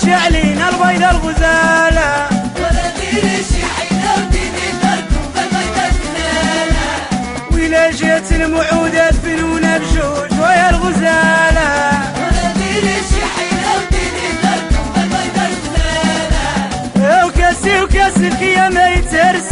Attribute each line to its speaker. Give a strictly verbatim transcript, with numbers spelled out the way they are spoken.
Speaker 1: الشعلين البيض الغزالة
Speaker 2: ولدين الشحينة ودين داركم بالبيض الغزالة
Speaker 1: وإلا جات المعودات فنونة بجوج ويا الغزالة
Speaker 2: ولدين الشحينة ودين داركم بالبيض الغزالة
Speaker 1: وكاسي وكاس الكيا ما يتهرس